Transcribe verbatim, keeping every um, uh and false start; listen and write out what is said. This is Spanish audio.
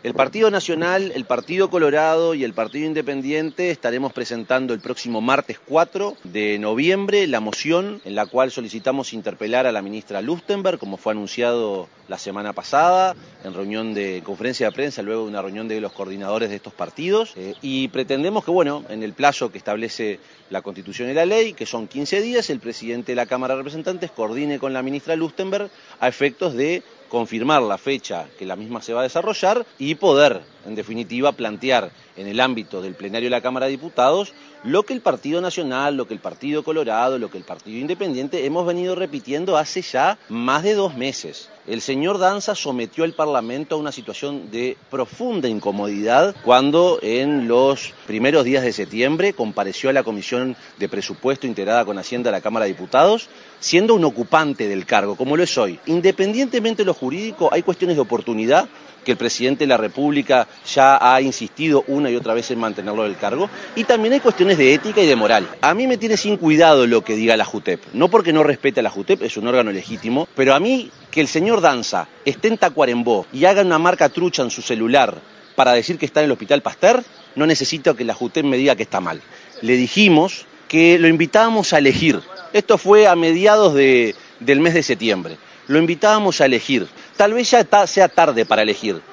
El Partido Nacional, el Partido Colorado y el Partido Independiente estaremos presentando el próximo martes cuatro de noviembre la moción en la cual solicitamos interpelar a la ministra Lusttenberg, como fue anunciado la semana pasada, en reunión de conferencia de prensa, luego de una reunión de los coordinadores de estos partidos, eh, y pretendemos que, bueno, en el plazo que establece la Constitución y la ley, que son quince días, el presidente de la Cámara de Representantes coordine con la ministra Lusttenberg a efectos de confirmar la fecha que la misma se va a desarrollar y poder, en definitiva, plantear en el ámbito del plenario de la Cámara de Diputados lo que el Partido Nacional, lo que el Partido Colorado, lo que el Partido Independiente hemos venido repitiendo hace ya más de dos meses. El señor Danza sometió al Parlamento a una situación de profunda incomodidad cuando en los primeros días de septiembre compareció a la Comisión de Presupuesto integrada con Hacienda de la Cámara de Diputados, siendo un ocupante del cargo, como lo es hoy. Independientemente de lo jurídico, hay cuestiones de oportunidad que el presidente de la República ya ha insistido una y otra vez en mantenerlo del cargo, y también hay cuestiones de ética y de moral. A mí me tiene sin cuidado lo que diga la JUTEP, no porque no respete a la JUTEP, es un órgano legítimo, pero a mí que el señor Danza esté en Tacuarembó y haga una marca trucha en su celular para decir que está en el Hospital Pasteur, no necesito que la JUTEP me diga que está mal. Le dijimos que lo invitábamos a elegir. Esto fue a mediados de, del mes de septiembre. Lo invitábamos a elegir. Tal vez ya ta, sea tarde para elegir,